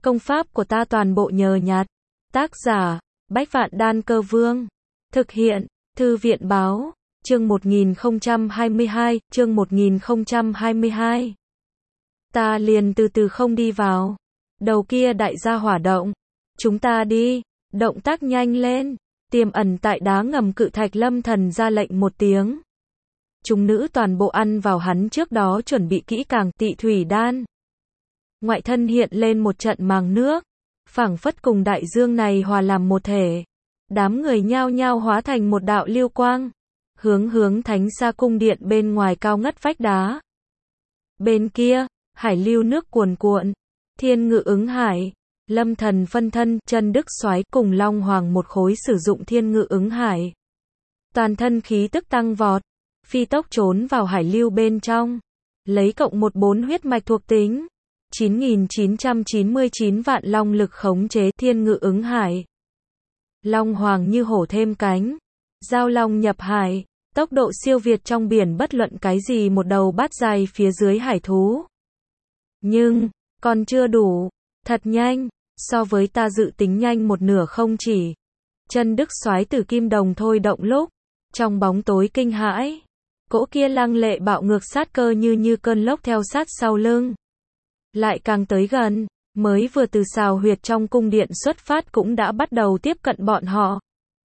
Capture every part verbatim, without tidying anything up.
Công pháp của ta toàn bộ nhờ nhặt. Tác giả, Bách Vạn Đan Cơ Vương. Thực hiện, Thư viện Báo. Chương một nghìn không trăm hai mươi hai, chương một nghìn không trăm hai mươi hai. Ta liền từ từ không đi vào. Đầu kia đại gia hỏa động. Chúng ta đi, động tác nhanh lên. Tiềm ẩn tại đá ngầm cự thạch Lâm Thần ra lệnh một tiếng. Chúng nữ toàn bộ ăn vào hắn trước đó chuẩn bị kỹ càng tị thủy đan. Ngoại thân hiện lên một trận màng nước, phảng phất cùng đại dương này hòa làm một thể. Đám người nhao nhao hóa thành một đạo lưu quang, hướng hướng Thánh Sa cung điện bên ngoài cao ngất vách đá. Bên kia, hải lưu nước cuồn cuộn, Thiên Ngự Ứng Hải, Lâm Thần phân thân, Chân Đức Soái cùng Long Hoàng một khối sử dụng Thiên Ngự Ứng Hải. Toàn thân khí tức tăng vọt, phi tốc trốn vào hải lưu bên trong, lấy cộng một bốn huyết mạch thuộc tính, chín nghìn chín trăm chín mươi chín vạn long lực khống chế Thiên Ngự Ứng Hải. Long Hoàng như hổ thêm cánh, giao long nhập hải, tốc độ siêu việt trong biển bất luận cái gì một đầu bát dài phía dưới hải thú. Nhưng, còn chưa đủ, thật nhanh, so với ta dự tính nhanh một nửa không chỉ. Chân Đức Soái từ kim đồng thôi động lúc, trong bóng tối kinh hãi, cỗ kia lăng lệ bạo ngược sát cơ như như cơn lốc theo sát sau lưng. Lại càng tới gần, mới vừa từ xào huyệt trong cung điện xuất phát cũng đã bắt đầu tiếp cận bọn họ.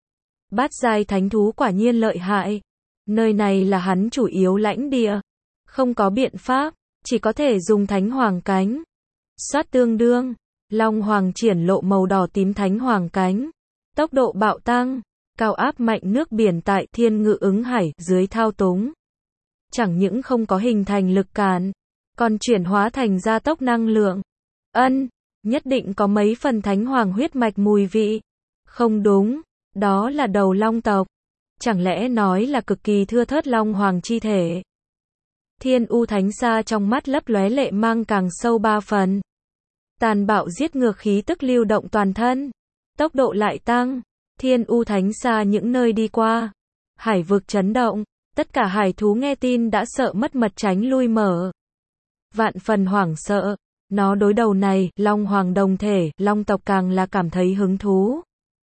Bát giai thánh thú quả nhiên lợi hại. Nơi này là hắn chủ yếu lãnh địa. Không có biện pháp, chỉ có thể dùng thánh hoàng cánh. Xoát tương đương, Long Hoàng triển lộ màu đỏ tím thánh hoàng cánh. Tốc độ bạo tăng, cao áp mạnh nước biển tại Thiên Ngự Ứng Hải dưới thao túng. Chẳng những không có hình thành lực cản, còn chuyển hóa thành gia tốc năng lượng. Ân, nhất định có mấy phần thánh hoàng huyết mạch mùi vị. Không đúng, đó là đầu long tộc. Chẳng lẽ nói là cực kỳ thưa thớt long hoàng chi thể. Thiên U Thánh Sa trong mắt lấp lóe lệ mang càng sâu ba phần. Tàn bạo giết ngược khí tức lưu động toàn thân. Tốc độ lại tăng. Thiên U Thánh Sa những nơi đi qua. Hải vực chấn động. Tất cả hải thú nghe tin đã sợ mất mật tránh lui mở. Vạn phần hoảng sợ. Nó đối đầu này, Long Hoàng đồng thể, Long tộc càng là cảm thấy hứng thú.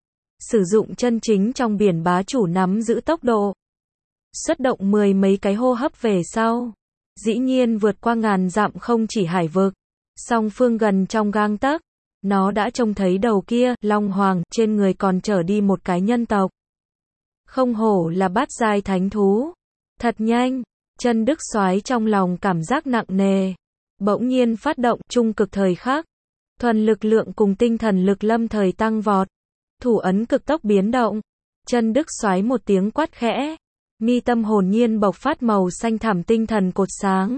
Sử dụng chân chính trong biển bá chủ nắm giữ tốc độ. Xuất động mười mấy cái hô hấp về sau. Dĩ nhiên vượt qua ngàn dặm không chỉ hải vực. Song phương gần trong gang tấc. Nó đã trông thấy đầu kia, Long Hoàng, trên người còn chở đi một cái nhân tộc. Không hổ là bát giai thánh thú. Thật nhanh, Chân Đức Soái trong lòng cảm giác nặng nề. Bỗng nhiên phát động trung cực thời khắc. Thuần lực lượng cùng tinh thần lực lâm thời tăng vọt. Thủ ấn cực tốc biến động. Chân Đức Soái một tiếng quát khẽ. Mi tâm hồn nhiên bộc phát màu xanh thẳm tinh thần cột sáng.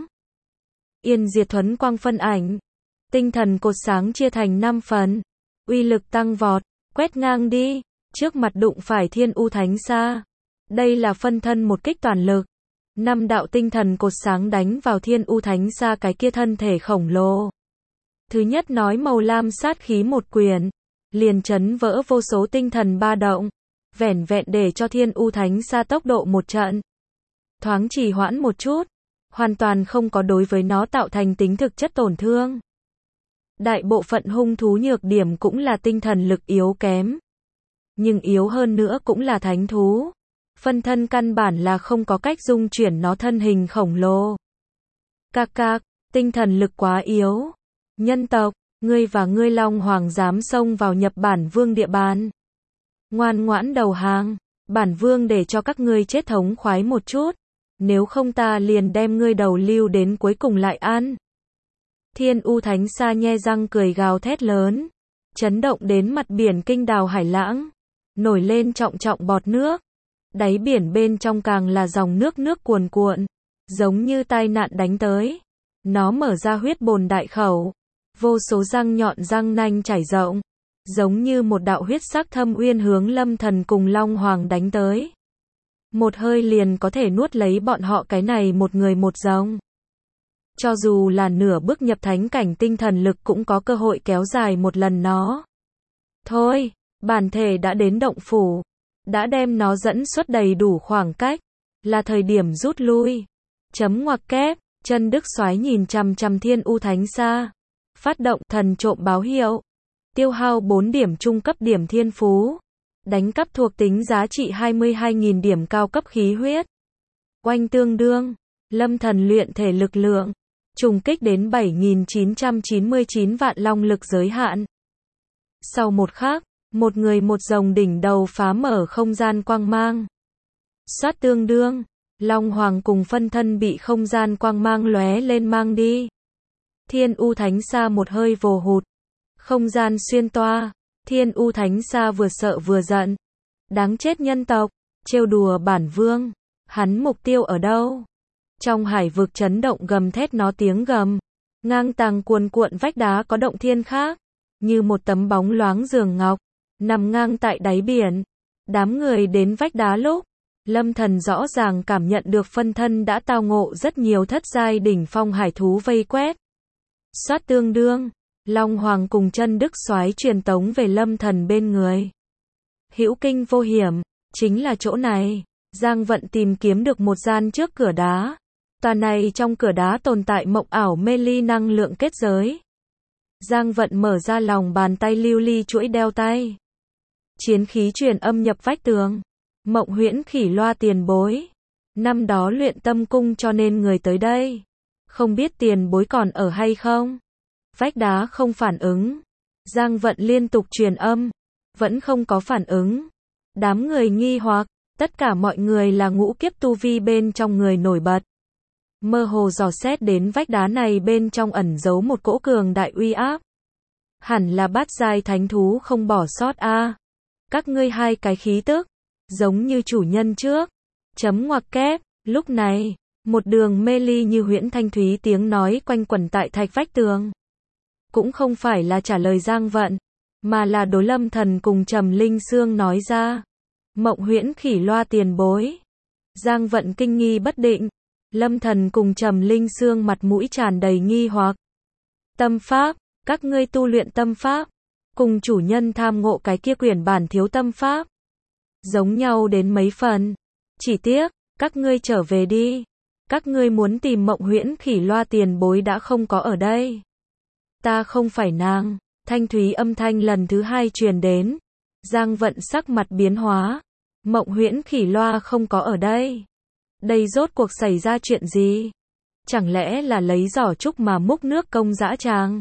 Yên diệt thuấn quang phân ảnh. Tinh thần cột sáng chia thành năm phần. Uy lực tăng vọt, quét ngang đi. Trước mặt đụng phải Thiên U Thánh Sa. Đây là phân thân một kích toàn lực. Năm đạo tinh thần cột sáng đánh vào Thiên U Thánh Sa cái kia thân thể khổng lồ. Thứ nhất nói màu lam sát khí một quyền. Liền chấn vỡ vô số tinh thần ba động. Vẻn vẹn để cho Thiên U Thánh Sa tốc độ một trận. Thoáng trì hoãn một chút. Hoàn toàn không có đối với nó tạo thành tính thực chất tổn thương. Đại bộ phận hung thú nhược điểm cũng là tinh thần lực yếu kém. Nhưng yếu hơn nữa cũng là thánh thú. Phân thân căn bản là không có cách dung chuyển nó thân hình khổng lồ. Cạc cạc, tinh thần lực quá yếu. Nhân tộc, ngươi và ngươi Long Hoàng dám xông vào nhập bản vương địa bàn. Ngoan ngoãn đầu hàng, bản vương để cho các ngươi chết thống khoái một chút. Nếu không ta liền đem ngươi đầu lưu đến cuối cùng lại ăn. Thiên U Thánh Sa nhe răng cười gào thét lớn. Chấn động đến mặt biển kinh đào hải lãng. Nổi lên trọng trọng bọt nước. Đáy biển bên trong càng là dòng nước nước cuồn cuộn. Giống như tai nạn đánh tới. Nó mở ra huyết bồn đại khẩu. Vô số răng nhọn răng nanh trải rộng. Giống như một đạo huyết sắc thâm uyên hướng Lâm Thần cùng Long Hoàng đánh tới. Một hơi liền có thể nuốt lấy bọn họ cái này một người một giống. Cho dù là nửa bước nhập thánh cảnh tinh thần lực cũng có cơ hội kéo dài một lần nó. Thôi, bản thể đã đến động phủ. Đã đem nó dẫn xuất đầy đủ khoảng cách. Là thời điểm rút lui. Chấm ngoặc kép, Chân Đức Soái nhìn chằm chằm Thiên U Thánh Sa. Phát động thần trộm báo hiệu. tiêu hao bốn điểm trung cấp điểm thiên phú, đánh cắp thuộc tính giá trị hai mươi hai nghìn điểm cao cấp khí huyết. Oanh tương đương, Lâm Thần luyện thể lực lượng, trùng kích đến bảy nghìn chín trăm chín mươi chín vạn long lực giới hạn. Sau một khắc, một người một rồng đỉnh đầu phá mở không gian quang mang. Sát tương đương, Long Hoàng cùng phân thân bị không gian quang mang lóe lên mang đi. Thiên U Thánh Sa một hơi vồ hụt. Không gian xuyên toa, Thiên U Thánh Sa vừa sợ vừa giận. Đáng chết nhân tộc, trêu đùa bản vương, hắn mục tiêu ở đâu? Trong hải vực chấn động gầm thét nó tiếng gầm, ngang tàng cuồn cuộn vách đá có động thiên khác, như một tấm bóng loáng giường ngọc, nằm ngang tại đáy biển. Đám người đến vách đá lúc, Lâm Thần rõ ràng cảm nhận được phân thân đã tao ngộ rất nhiều thất giai đỉnh phong hải thú vây quét. Soát tương đương, Long Hoàng cùng chân đức soái truyền tống về Lâm Thần bên người. Hữu kinh vô hiểm, chính là chỗ này. Giang Vận tìm kiếm được một gian trước cửa đá. Tòa này trong cửa đá tồn tại mộng ảo mê ly năng lượng kết giới. Giang Vận mở ra lòng bàn tay lưu ly chuỗi đeo tay. Chiến khí truyền âm nhập vách tường. Mộng huyễn khỉ loa tiền bối. Năm đó luyện tâm cung cho nên người tới đây. Không biết tiền bối còn ở hay không? Vách đá không phản ứng. Giang Vận liên tục truyền âm. Vẫn không có phản ứng. Đám người nghi hoặc. Tất cả mọi người là ngũ kiếp tu vi bên trong người nổi bật. Mơ hồ dò xét đến vách đá này bên trong ẩn giấu một cỗ cường đại uy áp. Hẳn là bát giai thánh thú không bỏ sót a. À. Các ngươi hai cái khí tức, giống như chủ nhân trước. Chấm ngoặc kép, lúc này, một đường mê ly như huyễn thanh thúy tiếng nói quanh quẩn tại thạch vách tường. Cũng không phải là trả lời Giang Vận, mà là đối Lâm Thần cùng Trầm Linh Sương nói ra. Mộng huyễn khỉ loa tiền bối. Giang Vận kinh nghi bất định. Lâm Thần cùng Trầm Linh Sương mặt mũi tràn đầy nghi hoặc. Tâm pháp, các ngươi tu luyện tâm pháp, cùng chủ nhân tham ngộ cái kia quyển bản thiếu tâm pháp. Giống nhau đến mấy phần. Chỉ tiếc, các ngươi trở về đi. Các ngươi muốn tìm mộng huyễn khỉ loa tiền bối đã không có ở đây. Ta không phải nàng. Thanh thúy âm thanh lần thứ hai truyền đến. Giang Vận sắc mặt biến hóa. Mộng huyễn khỉ loa không có ở đây. Đây rốt cuộc xảy ra chuyện gì? Chẳng lẽ là lấy giỏ trúc mà múc nước công dã tràng?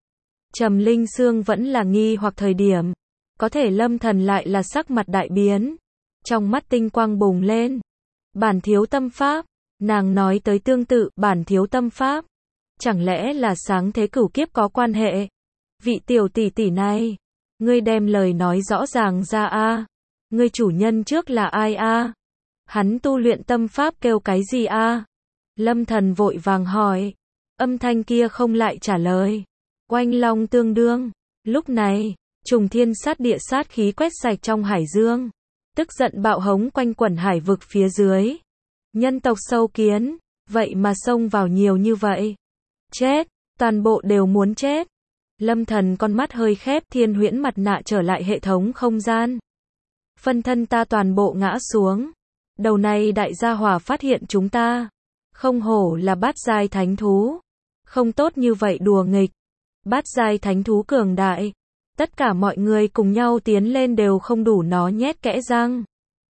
Trầm Linh Sương vẫn là nghi hoặc thời điểm. Có thể Lâm Thần lại là sắc mặt đại biến. Trong mắt tinh quang bùng lên. Bản thiếu tâm pháp. Nàng nói tới tương tự bản thiếu tâm pháp. Chẳng lẽ là sáng thế cửu kiếp có quan hệ? Vị tiểu tỷ tỷ này. Ngươi đem lời nói rõ ràng ra a. À. Ngươi chủ nhân trước là ai a? À? Hắn tu luyện tâm pháp kêu cái gì a? À? Lâm Thần vội vàng hỏi. Âm thanh kia không lại trả lời. Oanh long tương đương. Lúc này, trùng thiên sát địa sát khí quét sạch trong hải dương. Tức giận bạo hống quanh quẩn hải vực phía dưới. Nhân tộc sâu kiến, vậy mà xông vào nhiều như vậy. Chết, toàn bộ đều muốn chết. Lâm Thần con mắt hơi khép, thiên huyễn mặt nạ trở lại hệ thống không gian. Phân thân ta toàn bộ ngã xuống. Đầu này đại gia hỏa phát hiện chúng ta. Không hổ là bát giai thánh thú. Không tốt như vậy đùa nghịch. Bát giai thánh thú cường đại. Tất cả mọi người cùng nhau tiến lên đều không đủ nó nhét kẽ răng.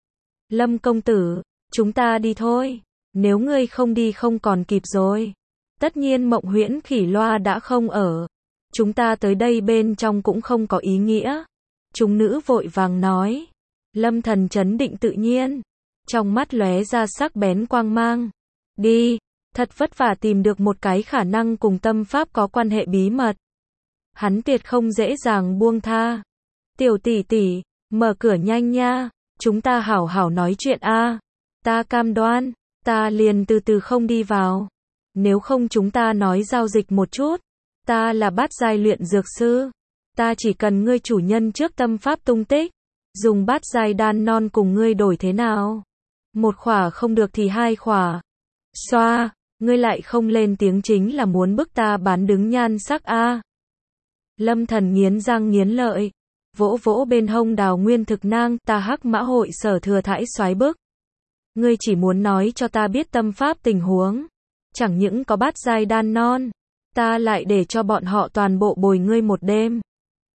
Lâm công tử, chúng ta đi thôi. Nếu ngươi không đi không còn kịp rồi. Tất nhiên mộng huyễn khỉ loa đã không ở. Chúng ta tới đây bên trong cũng không có ý nghĩa. Chúng nữ vội vàng nói. Lâm Thần trấn định tự nhiên. Trong mắt lóe ra sắc bén quang mang. Đi, thật vất vả tìm được một cái khả năng cùng tâm pháp có quan hệ bí mật. Hắn tuyệt không dễ dàng buông tha. Tiểu tỷ tỷ, mở cửa nhanh nha. Chúng ta hảo hảo nói chuyện a. À. Ta cam đoan, ta liền từ từ không đi vào. Nếu không chúng ta nói giao dịch một chút. Ta là bát giai luyện dược sư. Ta chỉ cần ngươi chủ nhân trước tâm pháp tung tích. Dùng bát giai đan non cùng ngươi đổi thế nào? Một khỏa không được thì hai khỏa. Xoa, ngươi lại không lên tiếng chính là muốn bức ta bán đứng nhan sắc a. À. Lâm Thần nghiến răng nghiến lợi. Vỗ vỗ bên hông Đào Nguyên thực nang, ta hắc mã hội sở thừa thãi xoái bức. Ngươi chỉ muốn nói cho ta biết tâm pháp tình huống. Chẳng những có bát giai đan non. Ta lại để cho bọn họ toàn bộ bồi ngươi một đêm.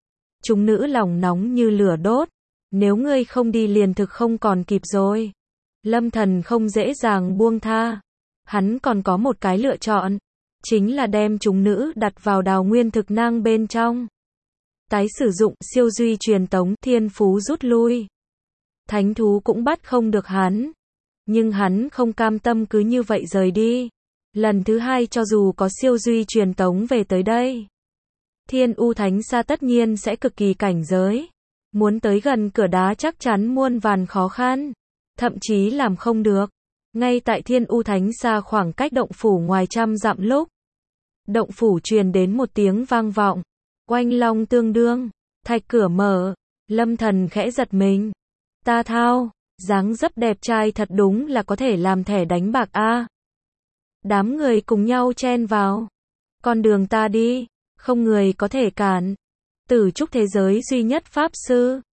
chúng nữ lòng nóng như lửa đốt. Nếu ngươi không đi liền thực không còn kịp rồi. Lâm Thần không dễ dàng buông tha. Hắn còn có một cái lựa chọn. Chính là đem chúng nữ đặt vào đào nguyên thực nang bên trong. Tái sử dụng siêu duy truyền tống, thiên phú rút lui. Thánh thú cũng bắt không được hắn. Nhưng hắn không cam tâm cứ như vậy rời đi. Lần thứ hai cho dù có siêu duy truyền tống về tới đây, Thiên U Thánh Sa tất nhiên sẽ cực kỳ cảnh giới. Muốn tới gần cửa đá chắc chắn muôn vàn khó khăn. Thậm chí làm không được. Ngay tại Thiên U Thánh Sa khoảng cách động phủ ngoài trăm dặm lúc, động phủ truyền đến một tiếng vang vọng. Oanh long tương đương. Thạch cửa mở. Lâm Thần khẽ giật mình. Ta thao, dáng dấp đẹp trai thật đúng là có thể làm thẻ đánh bạc a. Đám người cùng nhau chen vào. Con đường ta đi, không người có thể cản. Tử trúc thế giới duy nhất pháp sư.